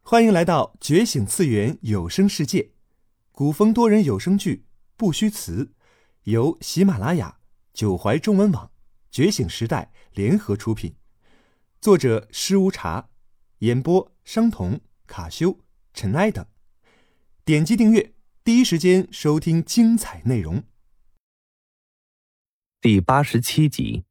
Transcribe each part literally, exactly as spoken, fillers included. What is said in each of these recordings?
欢迎来到觉醒次元有声世界，古风多人有声剧不虚词，由喜马拉雅、九怀中文网、觉醒时代联合出品，作者施无茶，演播商童、卡修、尘埃等。点击订阅，第一时间收听精彩内容。 第八十七集。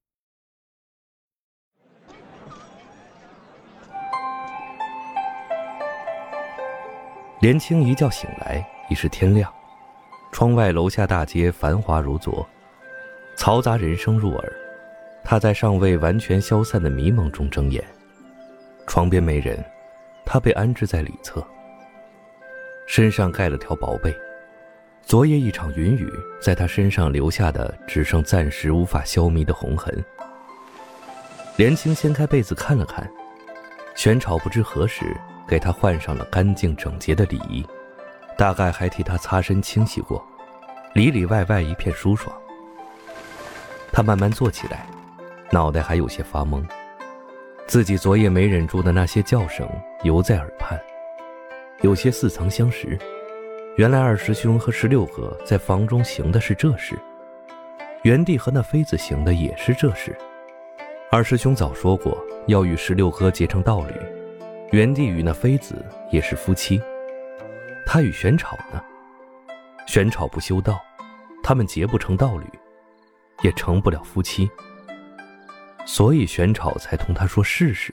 连青一觉醒来，已是天亮。窗外楼下大街繁华如昨，嘈杂人声入耳。他在尚未完全消散的迷梦中睁眼。床边没人，他被安置在里侧，身上盖了条薄被。昨夜一场云雨在他身上留下的只剩暂时无法消弭的红痕。连青掀开被子看了看，玄草不知何时给他换上了干净整洁的里衣，大概还替他擦身清洗过，里里外外一片舒爽。他慢慢坐起来，脑袋还有些发懵，自己昨夜没忍住的那些叫声犹在耳畔，有些似曾相识。原来二师兄和十六哥在房中行的是这事，元帝和那妃子行的也是这事。二师兄早说过要与十六哥结成道侣，元帝与那妃子也是夫妻。他与玄草呢？玄草不修道，他们结不成道侣，也成不了夫妻，所以玄草才同他说试试。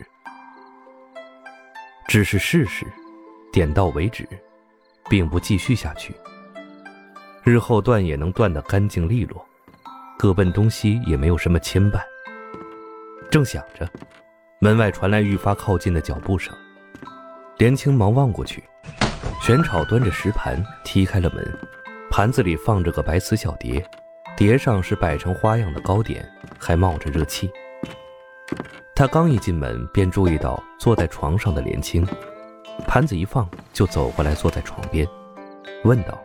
只是试试，点到为止，并不继续下去。日后断也能断得干净利落，各奔东西也没有什么牵绊。正想着，门外传来愈发靠近的脚步声。连青忙望过去，玄草端着石盘踢开了门，盘子里放着个白瓷小碟，碟上是摆成花样的糕点，还冒着热气。他刚一进门便注意到坐在床上的连青，盘子一放就走过来坐在床边，问道：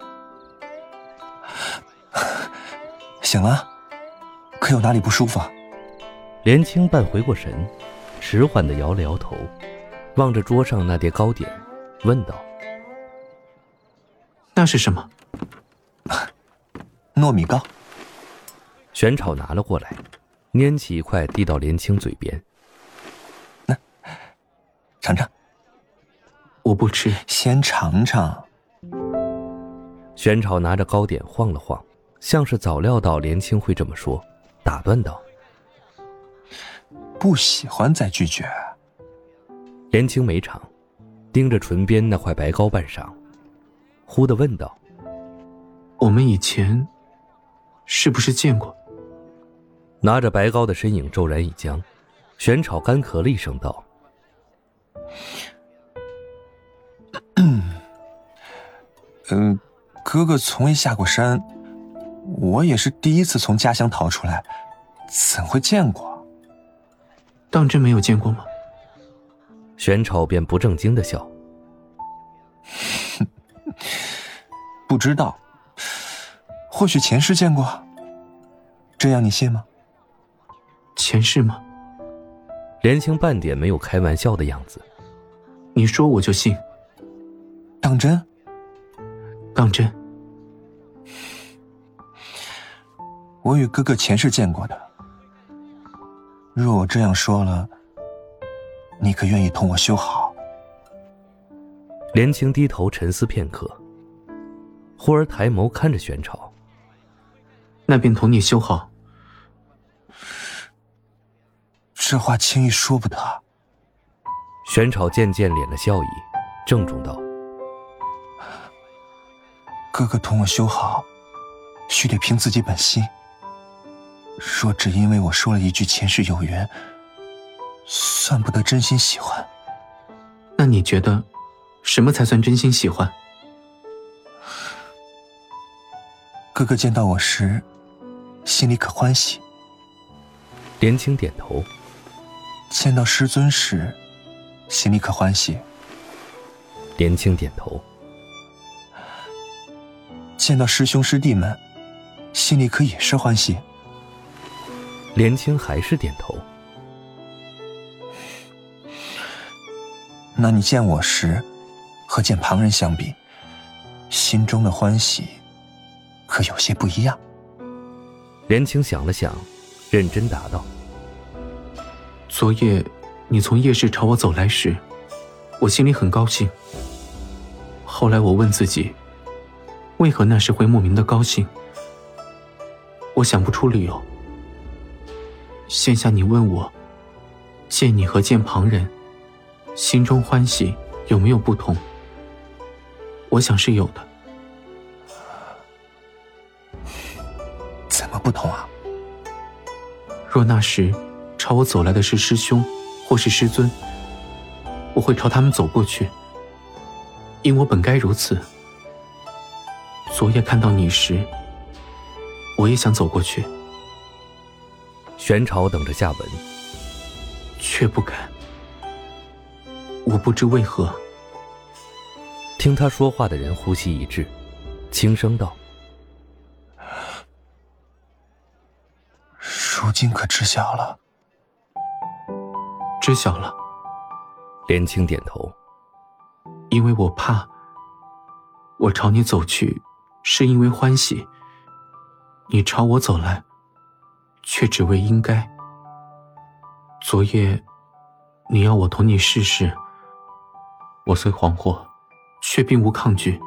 醒了？可有哪里不舒服啊？ 连青半回过神，迟缓地摇了摇头，望着桌上那碟糕点，问道： 那是什么？ 糯米糕。 玄草拿了过来，拈起一块递到连青嘴边。 那尝尝。 我不吃。 先尝尝。 玄草拿着糕点晃了晃，像是早料到连青会这么说，打断道： 不喜欢再拒绝。 连青没尝，盯着唇边那块白糕半晌，忽地问道： 我们以前是不是见过？ 拿着白糕的身影骤然一僵，玄草干咳了一声道： 嗯，哥哥从未下过山，我也是第一次从家乡逃出来，怎会见过？ 当真没有见过吗？ 玄草便不正经地笑： 不知道，或许前世见过，这样你信吗？ 前世吗？ 连青半点没有开玩笑的样子。 你说我就信。 当真？ 当真。 我与哥哥前世见过的，若我这样说了，你可愿意同我修好？ 连青低头沉思片刻，忽而抬眸看着玄草： 那便同你修好。 这话轻易说不得。 玄草渐渐敛了笑意，郑重道： 哥哥同我修好，须得凭自己本心。若只因为我说了一句前世有缘，算不得真心喜欢。 那你觉得什么才算真心喜欢？ 哥哥见到我时心里可欢喜？ 连青点头。 见到师尊时心里可欢喜？ 连青点头。 见到师兄师弟们心里可也是欢喜？ 连青还是点头。 那你见我时和见旁人相比，心中的欢喜可有些不一样。 连青想了想，认真答道： 昨夜你从夜市朝我走来时，我心里很高兴。后来我问自己，为何那时会莫名的高兴？我想不出理由。现下你问我，见你和见旁人，心中欢喜有没有不同？我想是有的。 怎么不同啊？ 若那时朝我走来的是师兄或是师尊，我会朝他们走过去，因我本该如此。昨夜看到你时，我也想走过去。 玄朝等着下文， 却不敢。我不知为何。 听他说话的人呼吸一致，轻声道： 如今可知晓了？ 知晓了。 连青点头。 因为我怕，我朝你走去是因为欢喜，你朝我走来却只为应该。昨夜你要我同你试试，我虽惶惑，却并无抗拒，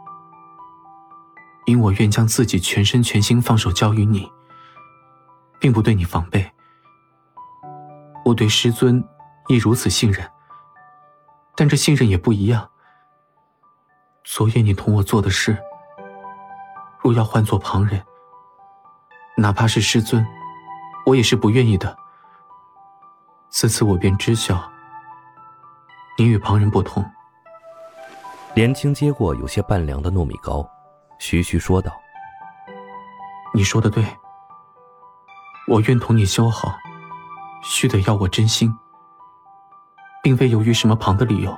因我愿将自己全身全心放手交于你，并不对你防备。我对师尊亦如此信任，但这信任也不一样。昨夜你同我做的事，若要换作旁人，哪怕是师尊，我也是不愿意的。自此我便知晓，你与旁人不同。 连青接过有些半凉的糯米糕，徐徐说道： 你说的对，我愿同你修好，须得要我真心，并非由于什么旁的理由。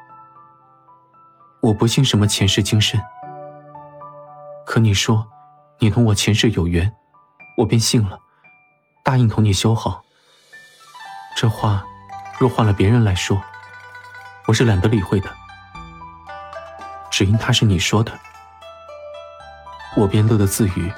我不信什么前世今生，可你说你同我前世有缘，我便信了，答应同你修好。这话若换了别人来说，我是懒得理会的，只因他是你说的，我便乐得自娱。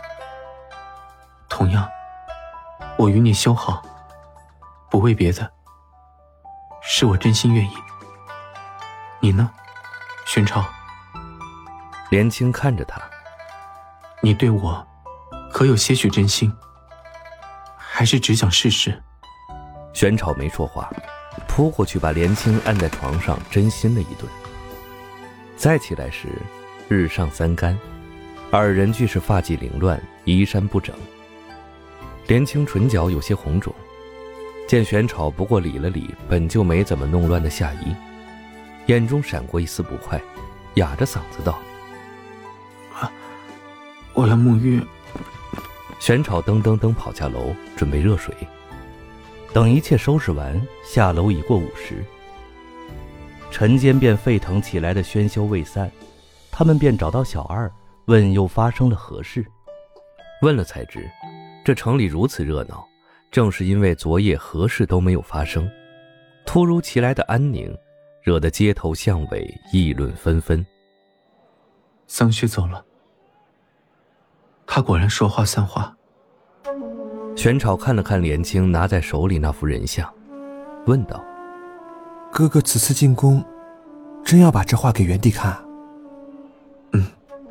同样，我与你修好，不为别的，是我真心愿意。你呢，玄朝？ 连青看着他， 你对我可有些许真心，还是只想试试？ 玄朝没说话，扑过去把连青按在床上真心了一顿。再起来时，日上三竿，二人俱是发髻凌乱，衣衫不整。连青唇角有些红肿，见玄朝不过理了理本就没怎么弄乱的下衣，眼中闪过一丝不快，哑着嗓子道： 啊，我要沐浴。 玄朝噔噔噔跑下楼准备热水。等一切收拾完，下楼已过午时，晨间便沸腾起来的喧嚣未散，他们便找到小二，问又发生了何事。问了才知，这城里如此热闹，正是因为昨夜何事都没有发生。突如其来的安宁，惹得街头巷尾议论纷纷。 桑旭走了，他果然说话算话。 玄朝看了看连青拿在手里那幅人像，问道： 哥哥此次进宫，真要把这画给元帝看？ 嗯。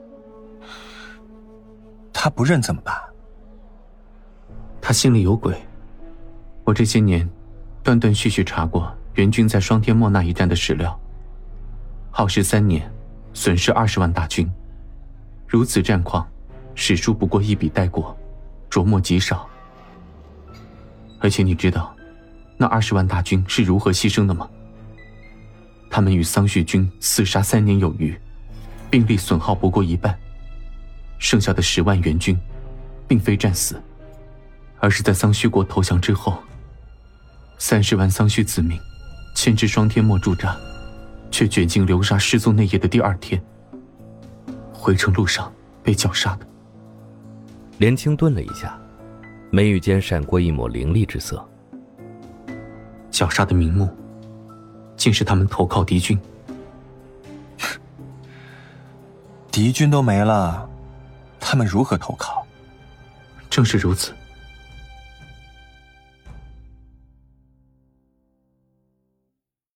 他不认怎么办？ 他心里有鬼。我这些年断断续续查过元军在双天漠那一战的史料，耗时三年，损失二十万大军，如此战况，史书不过一笔带过，着墨极少。而且你知道那二十万大军是如何牺牲的吗？他们与桑旭军厮杀三年有余，兵力损耗不过一半，剩下的十万援军并非战死，而是在桑旭国投降之后，三十万桑旭子民牵至双天漠驻扎，却卷进流沙失踪那夜的第二天，回程路上被绞杀的。 连青顿了一下，眉宇间闪过一抹凌厉之色。 绞杀的名目竟是他们投靠敌军， 敌军都没了，他们如何投靠？ 正是如此。